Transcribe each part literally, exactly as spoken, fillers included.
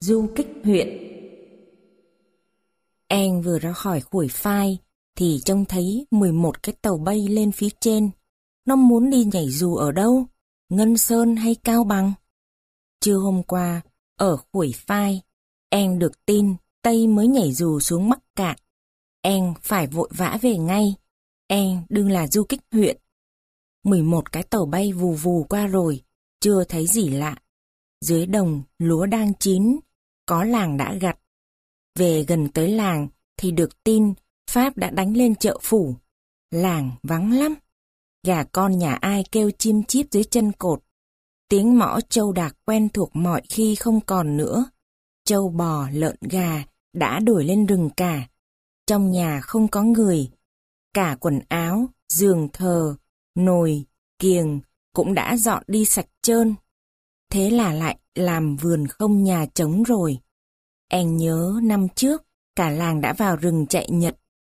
Du kích huyện. An vừa ra khỏi khuổi phai thì trông thấy mười một cái tàu bay lên phía trên. Nó muốn đi nhảy dù ở đâu? Ngân Sơn hay Cao Bằng? Trưa hôm qua, ở khuổi phai, An được tin Tây mới nhảy dù xuống Mắc Cạn. An phải vội vã về ngay. An đương là du kích huyện. mười một cái tàu bay vù vù qua rồi, chưa thấy gì lạ. Dưới đồng, lúa đang chín, có làng đã gặt. Về gần tới làng thì được tin Pháp đã đánh lên chợ phủ. Làng vắng lắm. Gà con nhà ai kêu chim chíp dưới chân cột. Tiếng mõ trâu đạc quen thuộc mọi khi không còn nữa. Trâu bò, lợn gà đã đuổi lên rừng cả. Trong nhà không có người. Cả quần áo, giường thờ, nồi, kiềng cũng đã dọn đi sạch trơn. Thế là lại làm vườn không nhà trống rồi. Anh nhớ năm trước, cả làng đã vào rừng chạy nhật.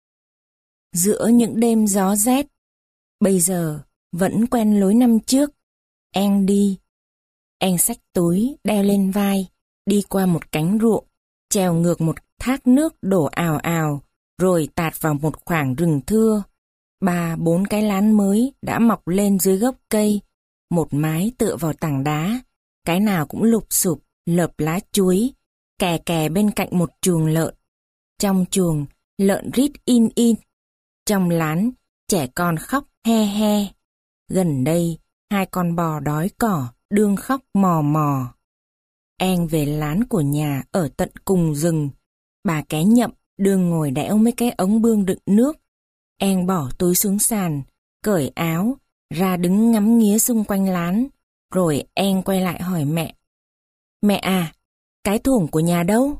Giữa những đêm gió rét, bây giờ vẫn quen lối năm trước. Anh đi. Anh xách túi, đeo lên vai, đi qua một cánh ruộng, trèo ngược một thác nước đổ ào ào, rồi tạt vào một khoảng rừng thưa. Ba bốn cái lán mới đã mọc lên dưới gốc cây, một mái tựa vào tảng đá, cái nào cũng lụp xụp, lợp lá chuối, kè kè bên cạnh một chuồng lợn. Trong chuồng, lợn rít in in. Trong lán, trẻ con khóc he he. Gần đây, hai con bò đói cỏ, đương khóc mò mò. An về lán của nhà ở tận cùng rừng. Bà Ké Nhậm đương ngồi đẽo mấy cái ống bương đựng nước. An bỏ túi xuống sàn, cởi áo, ra đứng ngắm nghía xung quanh lán. Rồi An quay lại hỏi mẹ. Mẹ à, cái thuồng của nhà đâu?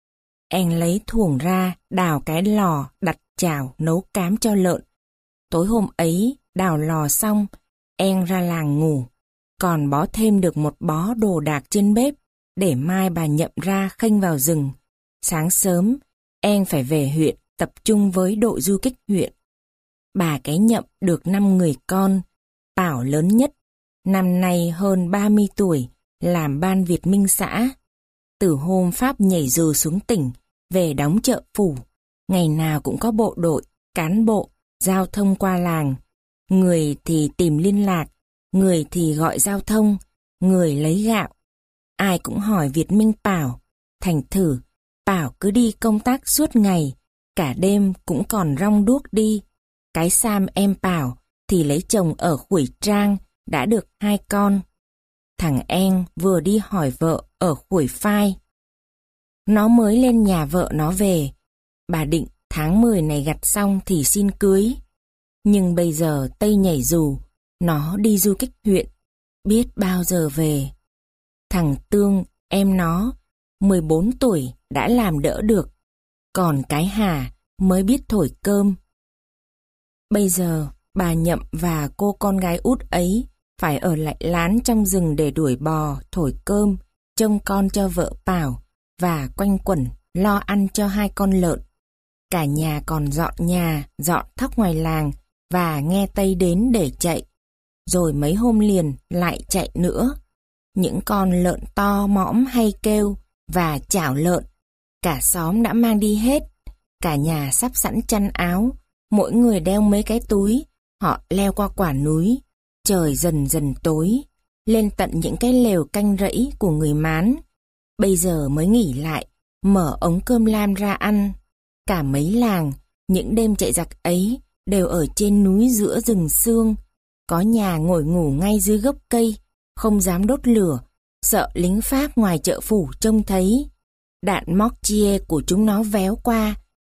An lấy thuồng ra, đào cái lò, đặt chảo, nấu cám cho lợn. Tối hôm ấy, đào lò xong, An ra làng ngủ. Còn bó thêm được một bó đồ đạc trên bếp, để mai bà Nhậm ra khênh vào rừng. Sáng sớm, An phải về huyện, tập trung với đội du kích huyện. Bà Cái Nhậm được năm người con, Bảo lớn nhất, năm nay hơn ba mươi tuổi, làm ban Việt Minh xã. Từ hôm Pháp nhảy dù xuống tỉnh, về đóng chợ phủ, ngày nào cũng có bộ đội, cán bộ, giao thông qua làng. Người thì tìm liên lạc, người thì gọi giao thông, người lấy gạo. Ai cũng hỏi Việt Minh Bảo, thành thử, Bảo cứ đi công tác suốt ngày, cả đêm cũng còn rong đuốc đi. Cái Sam em Bảo thì lấy chồng ở Khuổi Trang, đã được hai con. Thằng An vừa đi hỏi vợ ở Khuổi Phai. Nó mới lên nhà vợ nó về. Bà định tháng mười này gặt xong thì xin cưới. Nhưng bây giờ Tây nhảy dù, nó đi du kích huyện, biết bao giờ về. Thằng Tương, em nó, mười bốn tuổi đã làm đỡ được. Còn cái Hà mới biết thổi cơm. Bây giờ bà Nhậm và cô con gái út ấy phải ở lại lán trong rừng để đuổi bò, thổi cơm, trông con cho vợ Bảo và quanh quẩn lo ăn cho hai con lợn. Cả nhà còn dọn nhà, dọn thóc ngoài làng và nghe Tây đến để chạy. Rồi mấy hôm liền lại chạy nữa. Những con lợn to mõm hay kêu và chảo lợn, cả xóm đã mang đi hết. Cả nhà sắp sẵn chăn áo, mỗi người đeo mấy cái túi, họ leo qua quả núi. Trời dần dần tối, lên tận những cái lều canh rẫy của người Mán. Bây giờ mới nghỉ lại, mở ống cơm lam ra ăn. Cả mấy làng, những đêm chạy giặc ấy đều ở trên núi giữa rừng sương. Có nhà ngồi ngủ ngay dưới gốc cây, không dám đốt lửa, sợ lính Pháp ngoài chợ phủ trông thấy. Đạn Mortier của chúng nó véo qua,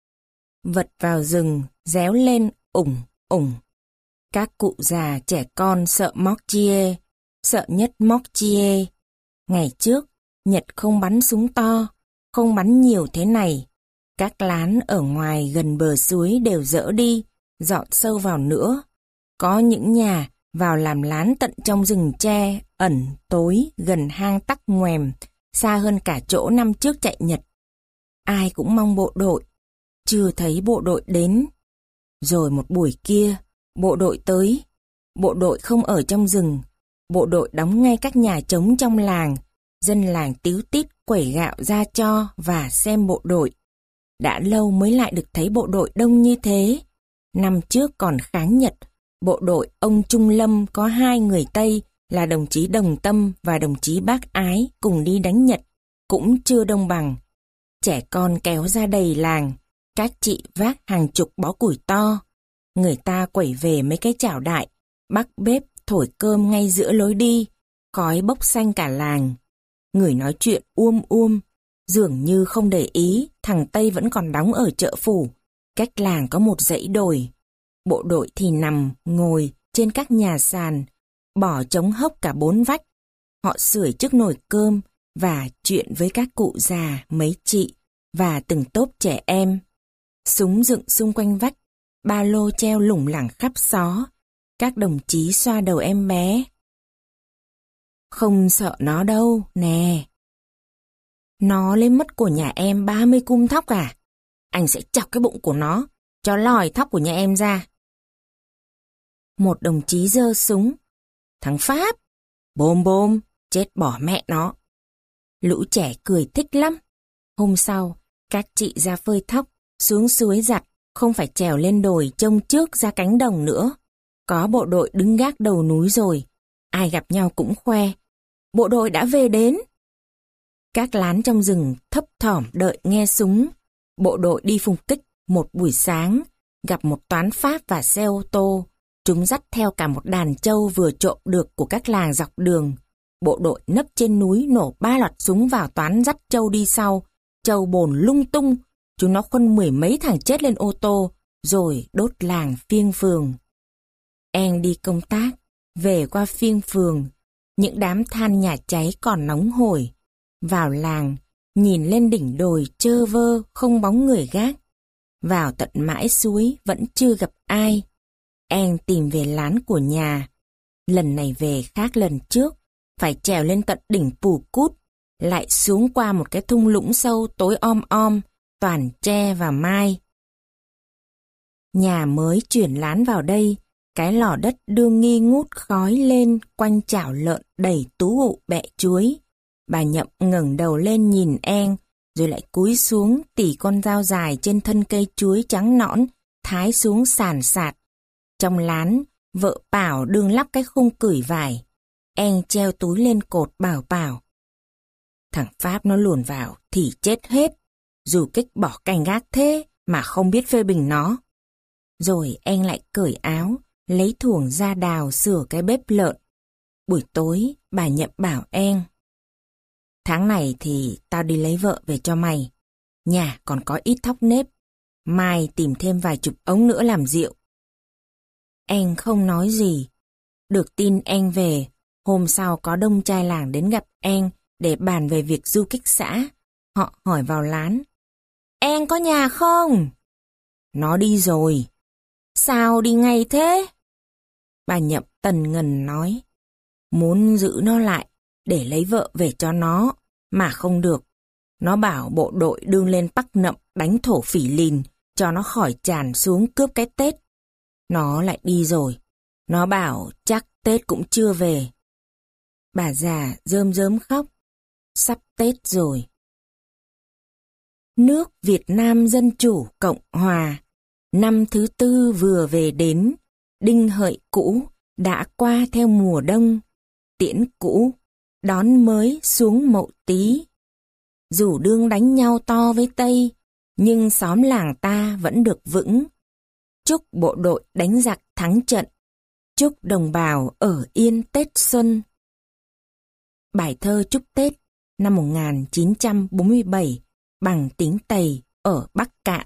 vật vào rừng, réo lên ủng ủng. Các cụ già trẻ con sợ Mortier, sợ nhất Mortier. Ngày trước, Nhật không bắn súng to, không bắn nhiều thế này. Các lán ở ngoài gần bờ suối đều dỡ đi, dọn sâu vào nữa. Có những nhà vào làm lán tận trong rừng tre, ẩn, tối, gần hang tắc ngoèm, xa hơn cả chỗ năm trước chạy Nhật. Ai cũng mong bộ đội, chưa thấy bộ đội đến. Rồi một buổi kia, bộ đội tới. Bộ đội không ở trong rừng, bộ đội đóng ngay các nhà trống trong làng, Dân làng tíu tít quẩy gạo ra cho và xem bộ đội. Đã lâu mới lại được thấy bộ đội đông như thế. Năm trước còn kháng Nhật, bộ đội ông Trung Lâm có hai người Tây là đồng chí Đồng Tâm và đồng chí Bác Ái cùng đi đánh Nhật, cũng chưa đông bằng. Trẻ con kéo ra đầy làng, các chị vác hàng chục bó củi to. Người ta quẩy về mấy cái chảo đại, bắc bếp thổi cơm ngay giữa lối đi, khói bốc xanh cả làng. Người nói chuyện uom uom, dường như không để ý thằng Tây vẫn còn đóng ở chợ phủ, cách làng có một dãy đồi. Bộ đội thì nằm, ngồi trên các nhà sàn, bỏ trống hốc cả bốn vách. Họ sưởi trước nồi cơm và chuyện với các cụ già, mấy chị và từng tốp trẻ em. Súng dựng xung quanh vách, ba lô treo lủng lẳng khắp xó. Các đồng chí xoa đầu em bé. Không sợ nó đâu, nè. Nó lấy mất của nhà em ba mươi cum thóc à? Anh sẽ chọc cái bụng của nó, cho lòi thóc của nhà em ra. Một đồng chí giơ súng. Thằng Pháp, bôm bôm, chết bỏ mẹ nó. Lũ trẻ cười thích lắm. Hôm sau, các chị ra phơi thóc, xuống suối giặt, không phải trèo lên đồi trông trước ra cánh đồng nữa. Có bộ đội đứng gác đầu núi rồi, ai gặp nhau cũng khoe. Bộ đội đã về đến. Các lán trong rừng thấp thỏm đợi nghe súng. Bộ đội đi phục kích một buổi sáng, gặp một toán Pháp và xe ô tô. Chúng dắt theo cả một đàn trâu vừa trộm được của các làng dọc đường. Bộ đội nấp trên núi nổ ba loạt súng vào toán dắt trâu đi sau. Trâu bồn lung tung, chúng nó khuân mười mấy thằng chết lên ô tô, rồi đốt làng Phiêng Phường. Em đi công tác, về qua Phiêng Phường, những đám than nhà cháy còn nóng hổi. Vào làng, nhìn lên đỉnh đồi trơ vơ không bóng người gác. Vào tận mãi suối vẫn chưa gặp ai. Em tìm về lán của nhà. Lần này về khác lần trước, phải trèo lên tận đỉnh Pù Cút, lại xuống qua một cái thung lũng sâu tối om om, toàn tre và mai. Nhà mới chuyển lán vào đây, cái lò đất đương nghi ngút khói lên quanh chảo lợn đầy tú ụ bẹ chuối. Bà Nhậm ngẩng đầu lên nhìn En, rồi lại cúi xuống tỉ con dao dài trên thân cây chuối trắng nõn, thái xuống sàn sạt. Trong lán, vợ Bảo đương lắp cái khung cửi vải. En treo túi lên cột bảo Bảo. Thằng Pháp nó luồn vào thì chết hết, dù kích bỏ canh gác thế mà không biết phê bình nó. Rồi En lại cởi áo, lấy thuồng ra đào sửa cái bếp lợn. Buổi tối, bà Nhậm bảo En. Tháng này thì tao đi lấy vợ về cho mày. Nhà còn có ít thóc nếp. Mai tìm thêm vài chục ống nữa làm rượu. En không nói gì. Được tin En về, hôm sau có đông trai làng đến gặp En để bàn về việc du kích xã. Họ hỏi vào lán. En có nhà không? Nó đi rồi. Sao đi ngay thế? Bà Nhậm tần ngần nói. Muốn giữ nó lại để lấy vợ về cho nó, mà không được. Nó bảo bộ đội đương lên Pắc Nậm đánh thổ Phỉ Lìn, cho nó khỏi tràn xuống cướp cái Tết. Nó lại đi rồi. Nó bảo chắc Tết cũng chưa về. Bà già rơm rớm khóc. Sắp Tết rồi. Nước Việt Nam Dân Chủ Cộng Hòa, năm thứ tư vừa về đến, đinh hợi cũ đã qua theo mùa đông, tiễn cũ đón mới xuống Mậu Tý. Dù đương đánh nhau to với Tây, nhưng xóm làng ta vẫn được vững. Chúc bộ đội đánh giặc thắng trận, chúc đồng bào ở yên Tết Xuân. Bài thơ chúc Tết năm một nghìn chín trăm bốn mươi bảy bằng tiếng Tây ở Bắc Cạn.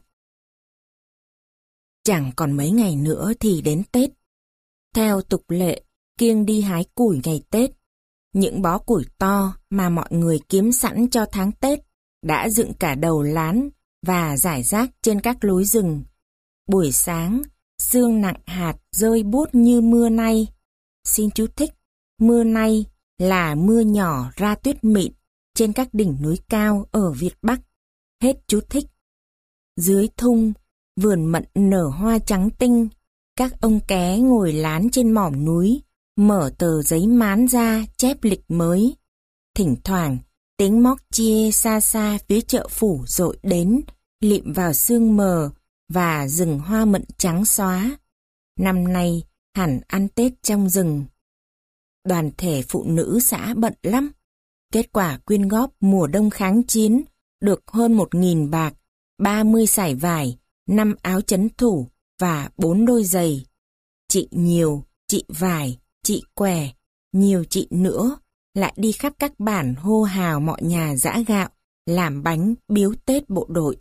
Chẳng còn mấy ngày nữa thì đến Tết. Theo tục lệ, kiêng đi hái củi ngày Tết. Những bó củi to mà mọi người kiếm sẵn cho tháng Tết đã dựng cả đầu lán và rải rác trên các lối rừng. Buổi sáng, sương nặng hạt rơi buốt như mưa nay. Xin chú thích, mưa nay là mưa nhỏ ra tuyết mịn trên các đỉnh núi cao ở Việt Bắc. Hết chú thích. Dưới thung, vườn mận nở hoa trắng tinh. Các ông ké ngồi lán trên mỏm núi, mở tờ giấy mán ra chép lịch mới. Thỉnh thoảng, tiếng móc chia xa xa phía chợ phủ dội đến, lịm vào sương mờ và rừng hoa mận trắng xóa. Năm nay, hẳn ăn Tết trong rừng. Đoàn thể phụ nữ xã bận lắm. Kết quả quyên góp mùa đông kháng chiến được hơn một nghìn bạc, ba mươi sải vải, năm áo chấn thủ và bốn đôi giày. Chị nhiều, chị vải, chị què, nhiều chị nữa lại đi khắp các bản hô hào mọi nhà giã gạo, làm bánh biếu Tết bộ đội.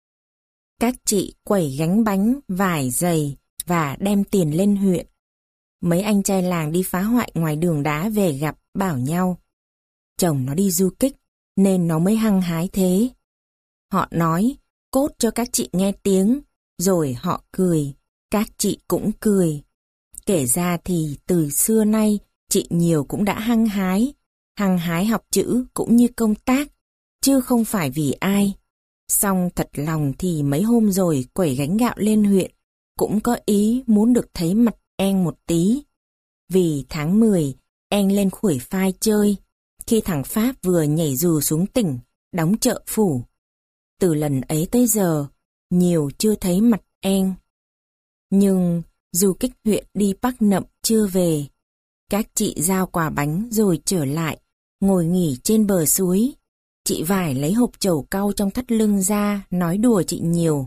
Các chị quẩy gánh bánh, vải, giày và đem tiền lên huyện. Mấy anh trai làng đi phá hoại ngoài đường đá về gặp bảo nhau. Chồng nó đi du kích nên nó mới hăng hái thế. Họ nói cốt cho các chị nghe tiếng, rồi họ cười, các chị cũng cười. Kể ra thì từ xưa nay chị nhiều cũng đã hăng hái, hăng hái học chữ cũng như công tác, chứ không phải vì ai. Xong thật lòng thì mấy hôm rồi quẩy gánh gạo lên huyện, cũng có ý muốn được thấy mặt En một tí. Vì tháng mười, En lên Khuổi Phai chơi, khi thằng Pháp vừa nhảy dù xuống tỉnh, đóng chợ phủ. Từ lần ấy tới giờ, nhiều chưa thấy mặt En. Nhưng du kích huyện đi Bắc Nậm chưa về. Các chị giao quà bánh rồi trở lại, ngồi nghỉ trên bờ suối. Chị Vải lấy hộp trầu cau trong thắt lưng ra, nói đùa chị nhiều.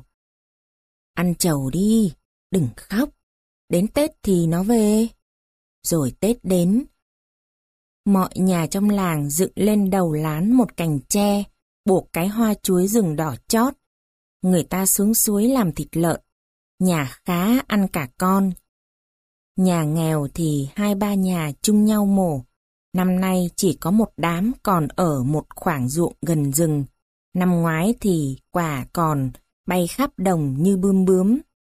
Ăn trầu đi, đừng khóc. Đến Tết thì nó về. Rồi Tết đến. Mọi nhà trong làng dựng lên đầu lán một cành tre, buộc cái hoa chuối rừng đỏ chót. Người ta xuống suối làm thịt lợn. Nhà khá ăn cả con. Nhà nghèo thì hai ba nhà chung nhau mổ. Năm nay chỉ có một đám còn ở một khoảng ruộng gần rừng. Năm ngoái thì quả còn bay khắp đồng như bươm bướm.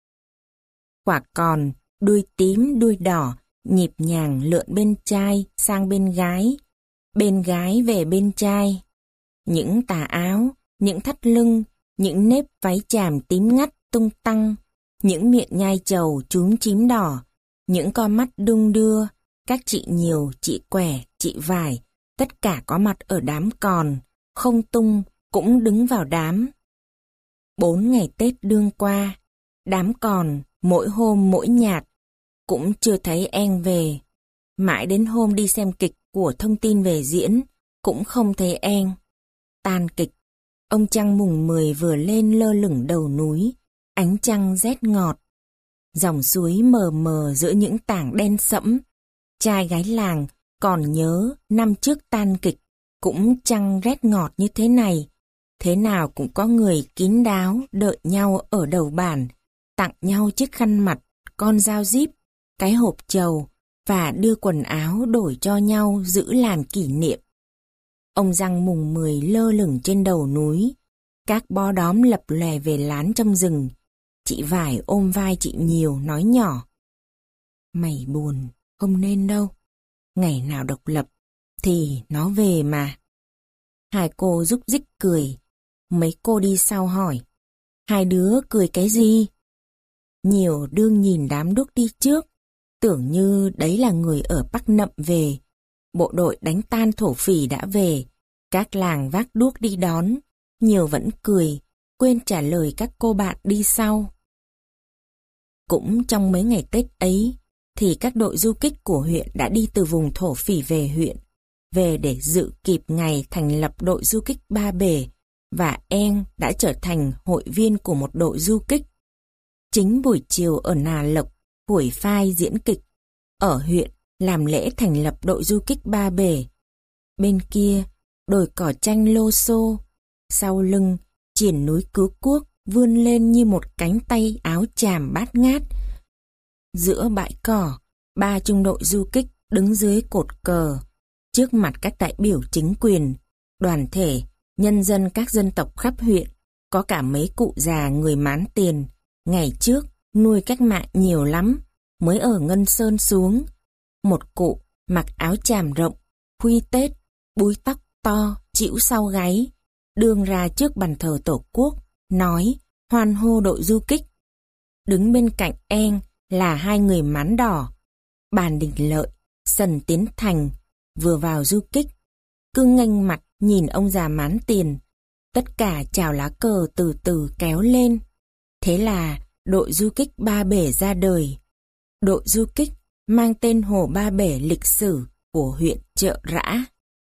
Quả còn, đuôi tím đuôi đỏ, nhịp nhàng lượn bên trai sang bên gái, bên gái về bên trai. Những tà áo, những thắt lưng, những nếp váy chàm tím ngắt tung tăng, những miệng nhai trầu chúm chím đỏ, những con mắt đung đưa, các chị nhiều, chị què, chị vải, tất cả có mặt ở đám còn, không tung cũng đứng vào đám. Bốn ngày Tết đương qua, đám còn mỗi hôm mỗi nhạt, cũng chưa thấy En về. Mãi đến hôm đi xem kịch của Thông Tin về diễn, cũng không thấy En. Tan kịch, ông trăng mùng mười vừa lên lơ lửng đầu núi, ánh trăng rét ngọt. Dòng suối mờ mờ giữa những tảng đen sẫm. Trai gái làng còn nhớ năm trước tan kịch, cũng trăng rét ngọt như thế này. Thế nào cũng có người kín đáo đợi nhau ở đầu bản, tặng nhau chiếc khăn mặt, con dao díp, cái hộp trầu và đưa quần áo đổi cho nhau giữ làm kỷ niệm. Ông răng mùng mười lơ lửng trên đầu núi, các bó đóm lập lòe về lán trong rừng. Chị Vải ôm vai chị nhiều nói nhỏ. Mày buồn, không nên đâu. Ngày nào độc lập thì nó về mà. Hai cô rúc rích cười. Mấy cô đi sau hỏi. Hai đứa cười cái gì? Nhiều đương nhìn đám đuốc đi trước, tưởng như đấy là người ở Bắc Nậm về. Bộ đội đánh tan thổ phỉ đã về, các làng vác đuốc đi đón. Nhiều vẫn cười, quên trả lời các cô bạn đi sau. Cũng trong mấy ngày Tết ấy, thì các đội du kích của huyện đã đi từ vùng thổ phỉ về huyện, về để dự kịp ngày thành lập đội du kích Ba Bể, và En đã trở thành hội viên của một đội du kích. Chính buổi chiều ở Nà Lộc, Khuổi Phai diễn kịch, ở huyện làm lễ thành lập đội du kích Ba Bể. Bên kia, đồi cỏ tranh lô xô, sau lưng, triển núi Cứu Quốc vươn lên như một cánh tay áo chàm bát ngát. Giữa bãi cỏ, ba trung đội du kích đứng dưới cột cờ, trước mặt các đại biểu chính quyền, đoàn thể, nhân dân các dân tộc khắp huyện, có cả mấy cụ già người mán tiền, ngày trước nuôi cách mạng nhiều lắm, mới ở Ngân Sơn xuống. Một cụ mặc áo chàm rộng, khuy tết, búi tóc to, chĩu sau gáy, đương ra trước bàn thờ Tổ quốc, nói, hoan hô đội du kích. Đứng bên cạnh En là hai người mán đỏ, Bàn Đình Lợi, Sần Tiến Thành, vừa vào du kích. cứ nghênh mặt nhìn ông già mán tiền. Tất cả chào lá cờ từ từ kéo lên. Thế là đội du kích Ba Bể ra đời. Đội du kích mang tên Hồ Ba Bể lịch sử của huyện Chợ Rã.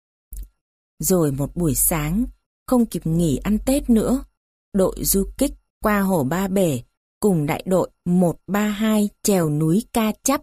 Rồi một buổi sáng, không kịp nghỉ ăn Tết nữa, đội du kích qua Hồ Ba Bể cùng đại đội một ba hai trèo núi Ca Chắp.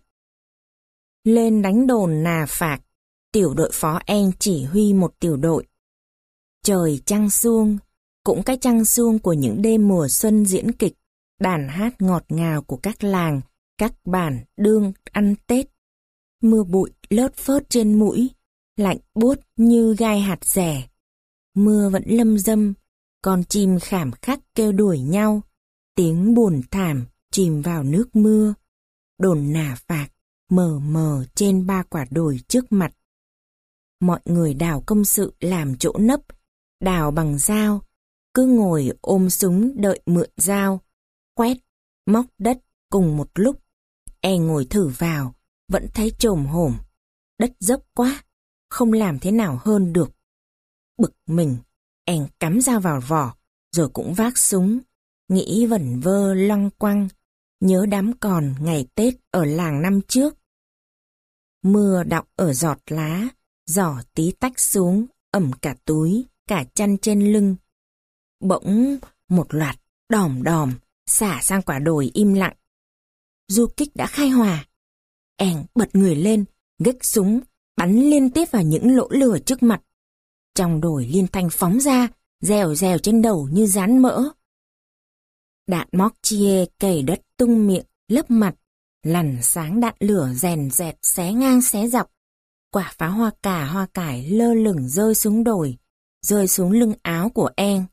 Lên đánh đồn Nà Phạc, tiểu đội phó En chỉ huy một tiểu đội. Trời trăng suông, cũng cái trăng suông của những đêm mùa xuân diễn kịch, đàn hát ngọt ngào của các làng, các bản đương ăn Tết. Mưa bụi lớt phớt trên mũi, lạnh buốt như gai hạt rẻ. Mưa vẫn lâm dâm, con chim khảm khắc kêu đuổi nhau, tiếng buồn thảm chìm vào nước mưa. Đồn Nà Phạc mờ mờ trên ba quả đồi trước mặt. Mọi người đào công sự làm chỗ nấp, đào bằng dao, cứ ngồi ôm súng đợi mượn dao, quét, móc đất cùng một lúc. E ngồi thử vào, vẫn thấy chồm hổm, đất dốc quá, không làm thế nào hơn được. Bực mình, En cắm dao vào vỏ, rồi cũng vác súng, nghĩ vẩn vơ loăng quăng, nhớ đám còn ngày Tết ở làng năm trước. Mưa đọng ở giọt lá, giỏ tí tách xuống, ẩm cả túi, cả chăn trên lưng. Bỗng một loạt đòm đòm xả sang quả đồi im lặng. Du kích đã khai hỏa. En bật người lên, gếch súng, bắn liên tiếp vào những lỗ lửa trước mặt. Trong đồi liên thanh phóng ra, rèo rèo trên đầu như rán mỡ. Đạn Mortier cày đất tung miệng, lấp mặt, lằn sáng đạn lửa rèn rẹt xé ngang xé dọc. Quả pháo hoa cà hoa cải lơ lửng rơi xuống đồi, rơi xuống lưng áo của En.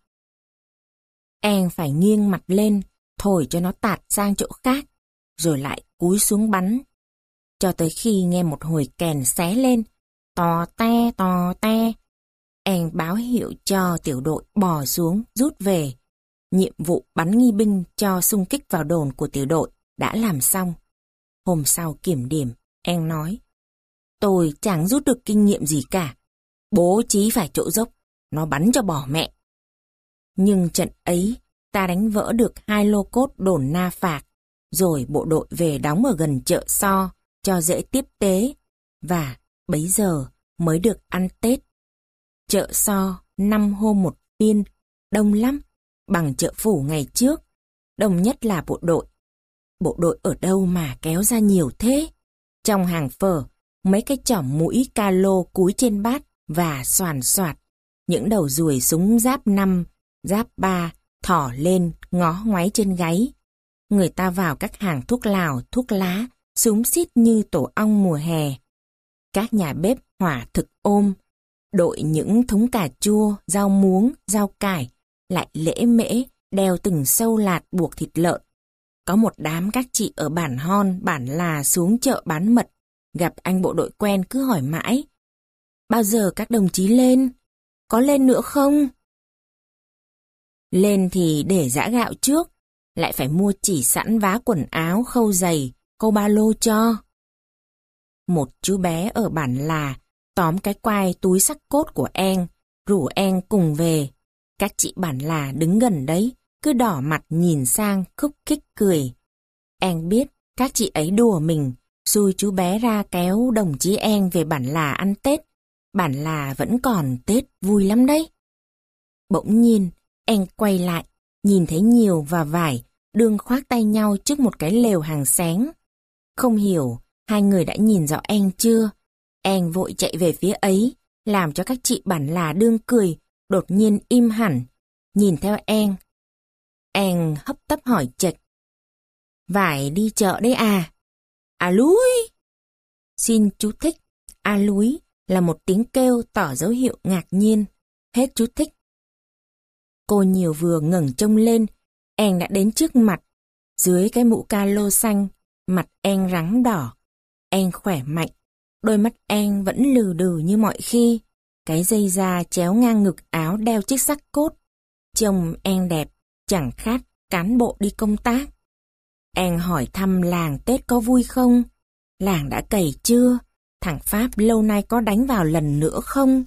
En phải nghiêng mặt lên, thổi cho nó tạt sang chỗ khác, rồi lại cúi xuống bắn. Cho tới khi nghe một hồi kèn xé lên, tò te tò te. En báo hiệu cho tiểu đội bò xuống, rút về. Nhiệm vụ bắn nghi binh cho xung kích vào đồn của tiểu đội đã làm xong. Hôm sau kiểm điểm, En nói, tôi chẳng rút được kinh nghiệm gì cả. Bố trí phải chỗ dốc, nó bắn cho bỏ mẹ. Nhưng trận ấy, ta đánh vỡ được hai lô cốt đồn Na Phạc, rồi bộ đội về đóng ở gần chợ So, cho dễ tiếp tế, và bấy giờ mới được ăn Tết. Chợ So năm hôm một phiên, đông lắm, bằng chợ phủ ngày trước, đông nhất là bộ đội. Bộ đội ở đâu mà kéo ra nhiều thế? Trong hàng phở, mấy cái chỏm mũi ca lô cúi trên bát và xoàn xoạt, những đầu ruồi súng giáp năm, giáp ba, thỏ lên, ngó ngoáy trên gáy. Người ta vào các hàng thuốc lào, thuốc lá, xúm xít như tổ ong mùa hè. Các nhà bếp hỏa thực ôm, đội những thúng cà chua, rau muống, rau cải, lại lễ mễ, đeo từng sâu lạt buộc thịt lợn. Có một đám các chị ở bản Hon, bản Là xuống chợ bán mật, gặp anh bộ đội quen cứ hỏi mãi. Bao giờ các đồng chí lên? Có lên nữa không? Lên thì để giã gạo trước, lại phải mua chỉ sẵn vá quần áo, khâu giày, câu ba lô cho. Một chú bé ở bản Là tóm cái quai túi xắc cốt của En, rủ En cùng về. Các chị bản Là đứng gần đấy, cứ đỏ mặt nhìn sang khúc khích cười. En biết các chị ấy đùa mình, xui chú bé ra kéo đồng chí En về bản Là ăn Tết. Bản Là vẫn còn Tết vui lắm đấy. Bỗng nhiên, En quay lại, nhìn thấy Nhiều và Vải đương khoác tay nhau trước một cái lều hàng xén. Không hiểu hai người đã nhìn rõ En chưa? En vội chạy về phía ấy, làm cho các chị bản Là đương cười, đột nhiên im hẳn, nhìn theo En. En hấp tấp hỏi chệch. Vải đi chợ đấy à? À lúi! Xin chú thích, à lúi là một tiếng kêu tỏ dấu hiệu ngạc nhiên. Hết chú thích. Cô Nhiều vừa ngẩng trông lên, En đã đến trước mặt. Dưới cái mũ ca lô xanh, mặt En rắn đỏ. En khỏe mạnh, đôi mắt En vẫn lừ đừ như mọi khi. Cái dây da chéo ngang ngực áo đeo chiếc xắc cốt. Trông En đẹp, chẳng khác cán bộ đi công tác. En hỏi thăm làng Tết có vui không? Làng đã cày chưa? Thằng Pháp lâu nay có đánh vào lần nữa không?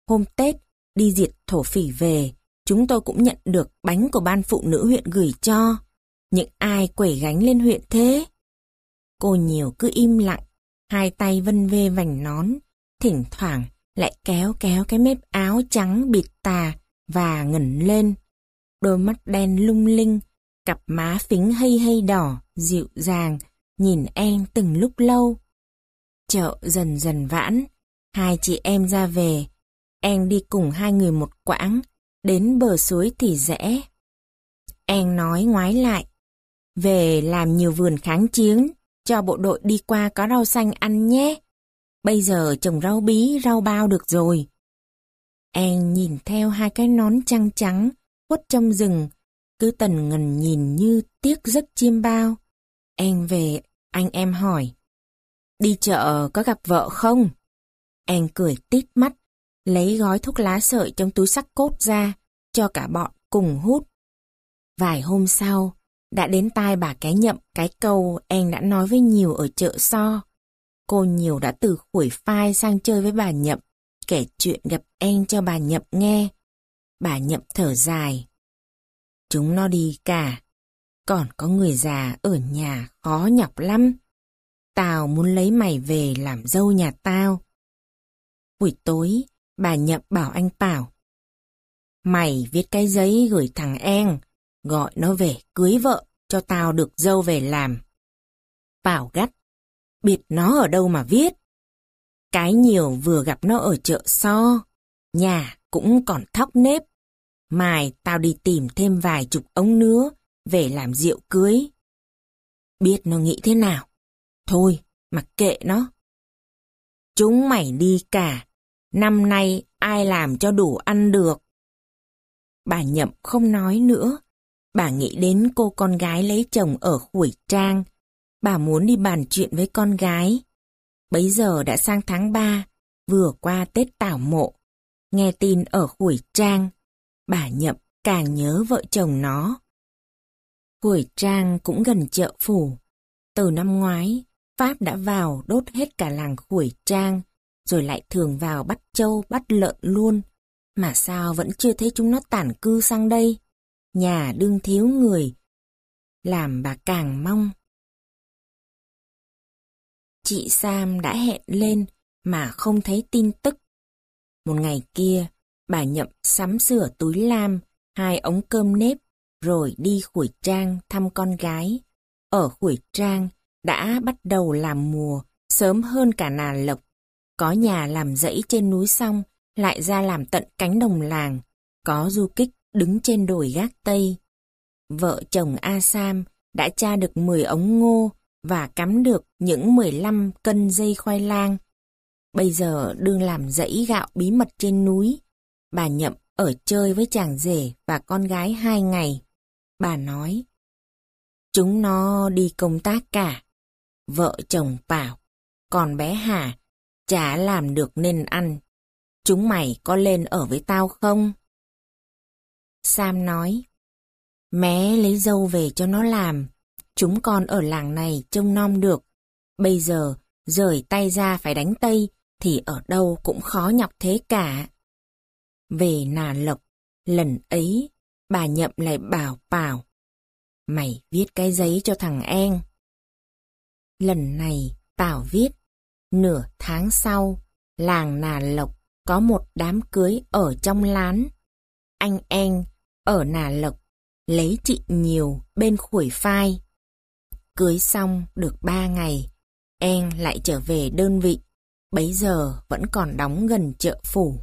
hôm Tết đi diệt thổ phỉ về, chúng tôi cũng nhận được bánh của ban phụ nữ huyện gửi cho. Những ai quẩy gánh lên huyện thế? Cô Nhiều cứ im lặng, hai tay vân vê vành nón, thỉnh thoảng lại kéo kéo cái mép áo trắng bịt tà và ngẩng lên. Đôi mắt đen lung linh, cặp má phính hây hây đỏ, dịu dàng, nhìn em từng lúc lâu. Chợ dần dần vãn, hai chị em ra về. Em đi cùng hai người một quãng, đến bờ suối thì rẽ. Em nói ngoái lại, về làm nhiều vườn kháng chiến, cho bộ đội đi qua có rau xanh ăn nhé. Bây giờ trồng rau bí, rau bao được rồi. Em nhìn theo hai cái nón trăng trắng, khuất trong rừng, cứ tần ngần nhìn như tiếc giấc chim bao. Em về, anh em hỏi, đi chợ có gặp vợ không? Em cười tít mắt, lấy gói thuốc lá sợi trong túi xách cốt ra, cho cả bọn cùng hút. Vài hôm sau, đã đến tai bà cái Nhậm cái câu em đã nói với Nhiều ở chợ So. Cô Nhiều đã từ khuỷu phai sang chơi với bà Nhậm, kể chuyện gặp em cho bà Nhậm nghe. Bà Nhậm thở dài. Chúng nó đi cả, còn có người già ở nhà khó nhọc lắm. Tao muốn lấy mày về làm dâu nhà tao. Buổi tối, bà Nhậm bảo anh Bảo. Mày viết cái giấy gửi thằng En, gọi nó về cưới vợ cho tao được dâu về làm. Bảo gắt, biết nó ở đâu mà viết. Cái Nhiều vừa gặp nó ở chợ So, nhà cũng còn thóc nếp. Mai tao đi tìm thêm vài chục ống nữa về làm rượu cưới. Biết nó nghĩ thế nào? Thôi, mặc kệ nó. Chúng mày đi cả, năm nay ai làm cho đủ ăn được. Bà Nhậm không nói nữa. Bà nghĩ đến cô con gái lấy chồng ở Khuổi Trang. Bà muốn đi bàn chuyện với con gái. Bấy giờ đã sang tháng ba, vừa qua Tết Tảo Mộ. Nghe tin ở Khuổi Trang, bà Nhậm càng nhớ vợ chồng nó. Khuổi Trang cũng gần chợ Phủ. Từ năm ngoái, Pháp đã vào đốt hết cả làng Khuổi Trang, rồi lại thường vào bắt trâu bắt lợn luôn. Mà sao vẫn chưa thấy chúng nó tản cư sang đây? Nhà đương thiếu người, làm bà càng mong. Chị Sam đã hẹn lên mà không thấy tin tức. Một ngày kia, bà Nhậm sắm sửa túi lam, hai ống cơm nếp, rồi đi Khuổi Trang thăm con gái. Ở Khuổi Trang đã bắt đầu làm mùa, sớm hơn cả Nà Lộc. Có nhà làm dãy trên núi xong, lại ra làm tận cánh đồng làng. Có du kích đứng trên đồi gác Tây. Vợ chồng A Sam đã tra được mười ống ngô và cắm được những mười lăm cân dây khoai lang. Bây giờ đương làm dãy gạo bí mật trên núi. Bà Nhậm ở chơi với chàng rể và con gái hai ngày. Bà nói, chúng nó đi công tác cả. Vợ chồng bảo, còn bé Hà chả làm được nên ăn. Chúng mày có lên ở với tao không? Sam nói, mé lấy dâu về cho nó làm. Chúng con ở làng này trông nom được. Bây giờ rời tay ra phải đánh Tây thì ở đâu cũng khó nhọc thế cả. Về Nà Lộc, lần ấy bà Nhậm lại bảo Bảo, mày viết cái giấy cho thằng En. Lần này Bảo viết, nửa tháng sau, làng Nà Lộc có một đám cưới ở trong lán. Anh En ở Nà Lộc lấy chị Nhiều bên Khuổi Phai. Cưới xong được ba ngày, En lại trở về đơn vị, bấy giờ vẫn còn đóng gần chợ Phủ.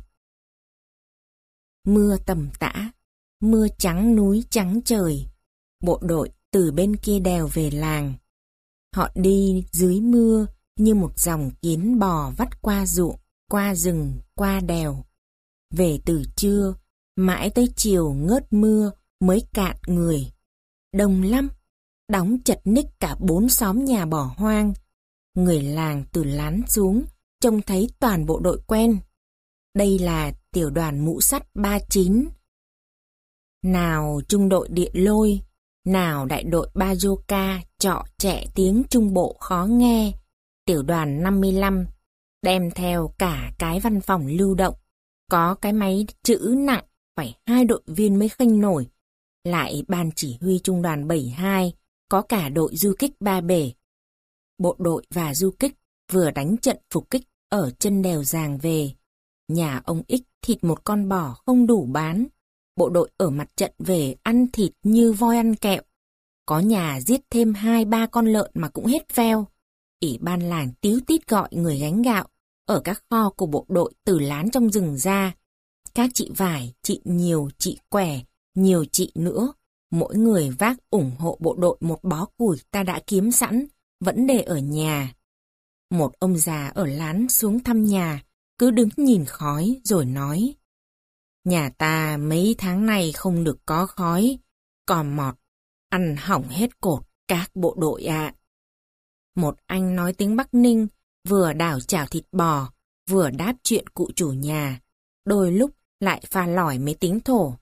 Mưa tầm tã, mưa trắng núi trắng trời, bộ đội từ bên kia đèo về làng. Họ đi dưới mưa như một dòng kiến bò vắt qua ruộng, qua rừng, qua đèo. Về từ trưa, mãi tới chiều ngớt mưa mới cạn người. Đông lắm, đóng chật ních cả bốn xóm nhà bỏ hoang. Người làng từ lán xuống, trông thấy toàn bộ đội quen. Đây là tiểu đoàn mũ sắt ba chín. Nào trung đội Địa Lôi, nào đại đội Bajoka trọ trẻ tiếng Trung Bộ khó nghe. Tiểu đoàn năm mươi lăm đem theo cả cái văn phòng lưu động, Có cái máy chữ nặng, phải hai đội viên mới khênh nổi. Lại ban chỉ huy trung đoàn bảy hai, có cả đội du kích Ba Bể. Bộ đội và du kích vừa đánh trận phục kích ở chân đèo Giàng về. Nhà ông Ích thịt một con bò không đủ bán. Bộ đội ở mặt trận về ăn thịt như voi ăn kẹo. Có nhà giết thêm hai ba con lợn mà cũng hết veo. Ủy ban làng tíu tít gọi người gánh gạo ở các kho của bộ đội từ lán trong rừng ra. Các chị vải, chị nhiều, chị quẻ, nhiều chị nữa. Mỗi người vác ủng hộ bộ đội một bó củi ta đã kiếm sẵn, vẫn để ở nhà. Một ông già ở lán xuống thăm nhà, cứ đứng nhìn khói rồi nói. Nhà ta mấy tháng này không được có khói, còn mọt, ăn hỏng hết cột các bộ đội ạ. Một anh nói tiếng Bắc Ninh, vừa đảo chảo thịt bò, vừa đáp chuyện cụ chủ nhà, đôi lúc lại pha lỏi mấy tiếng thổ.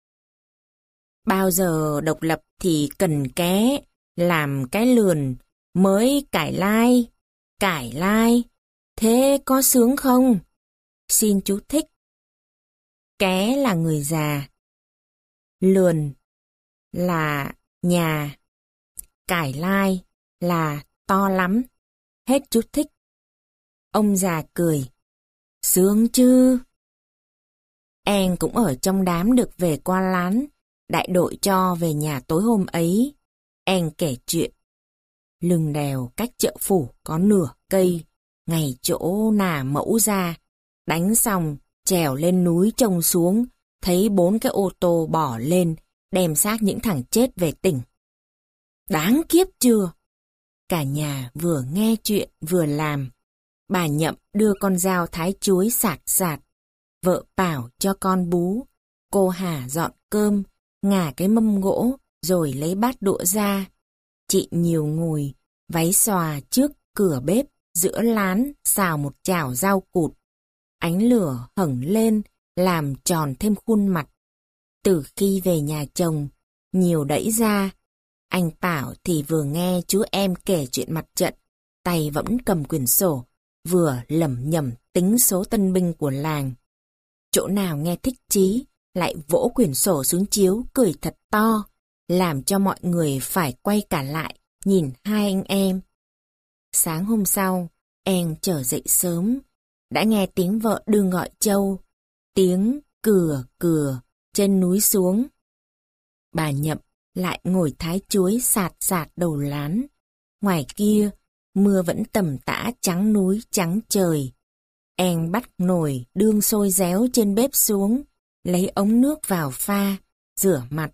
Bao giờ độc lập thì cần ké, làm cái lườn, mới cải lai, cải lai, thế có sướng không? Xin chú thích. Ké là người già, lườn là nhà, cải lai là to lắm. Hết chú thích. Ông già cười. Sướng chứ. Em cũng ở trong đám được về qua lán, đại đội cho về nhà tối hôm ấy. Em kể chuyện. Lưng đèo cách chợ phủ có nửa cây, ngày chỗ nà mẫu ra. Đánh xong, trèo lên núi trông xuống, thấy bốn cái ô tô bỏ lên, đem xác những thằng chết về tỉnh. Đáng kiếp chưa? Cả nhà vừa nghe chuyện vừa làm. Bà Nhậm đưa con dao thái chuối sạt sạt. Vợ Bảo cho con bú. Cô Hà dọn cơm, ngả cái mâm gỗ, rồi lấy bát đũa ra. Chị nhiều ngồi, váy xòa trước cửa bếp, giữa lán, xào một chảo rau cụt. Ánh lửa hửng lên, làm tròn thêm khuôn mặt. Từ khi về nhà chồng, nhiều đẩy ra. Anh Bảo thì vừa nghe chú em kể chuyện mặt trận, tay vẫn cầm quyển sổ, vừa lẩm nhẩm tính số tân binh của làng. Chỗ nào nghe thích chí, lại vỗ quyển sổ xuống chiếu cười thật to, làm cho mọi người phải quay cả lại, nhìn hai anh em. Sáng hôm sau, em trở dậy sớm, đã nghe tiếng vợ đương gọi trâu, tiếng cừa cừa trên núi xuống. Bà Nhậm lại ngồi thái chuối sạt sạt đầu lán. Ngoài kia, mưa vẫn tầm tã trắng núi trắng trời. Em bắt nồi đương sôi réo trên bếp xuống, lấy ống nước vào pha, rửa mặt.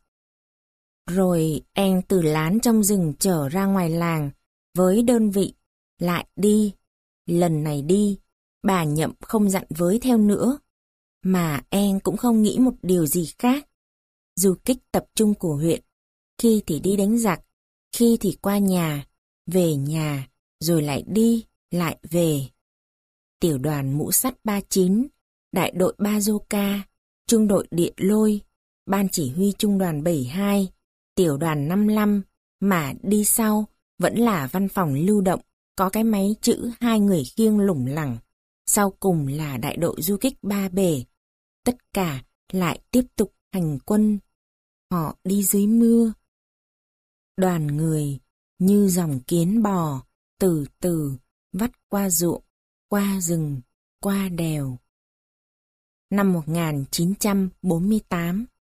Rồi em từ lán trong rừng trở ra ngoài làng, với đơn vị, lại đi. Lần này đi, bà Nhậm không dặn với theo nữa, mà em cũng không nghĩ một điều gì khác. Du kích tập trung của huyện, khi thì đi đánh giặc, khi thì qua nhà, về nhà, rồi lại đi, lại về. Tiểu đoàn mũ sắt ba chín, đại đội Bazooka, trung đội Điện Lôi, ban chỉ huy trung đoàn bảy hai, tiểu đoàn năm lăm, mà đi sau vẫn là văn phòng lưu động, có cái máy chữ hai người khiêng lủng lẳng. Sau cùng là đại đội du kích Ba Bể. Tất cả lại tiếp tục hành quân. Họ đi dưới mưa. Đoàn người như dòng kiến bò, từ từ vắt qua ruộng, qua rừng, qua đèo. Năm một nghìn chín trăm bốn mươi tám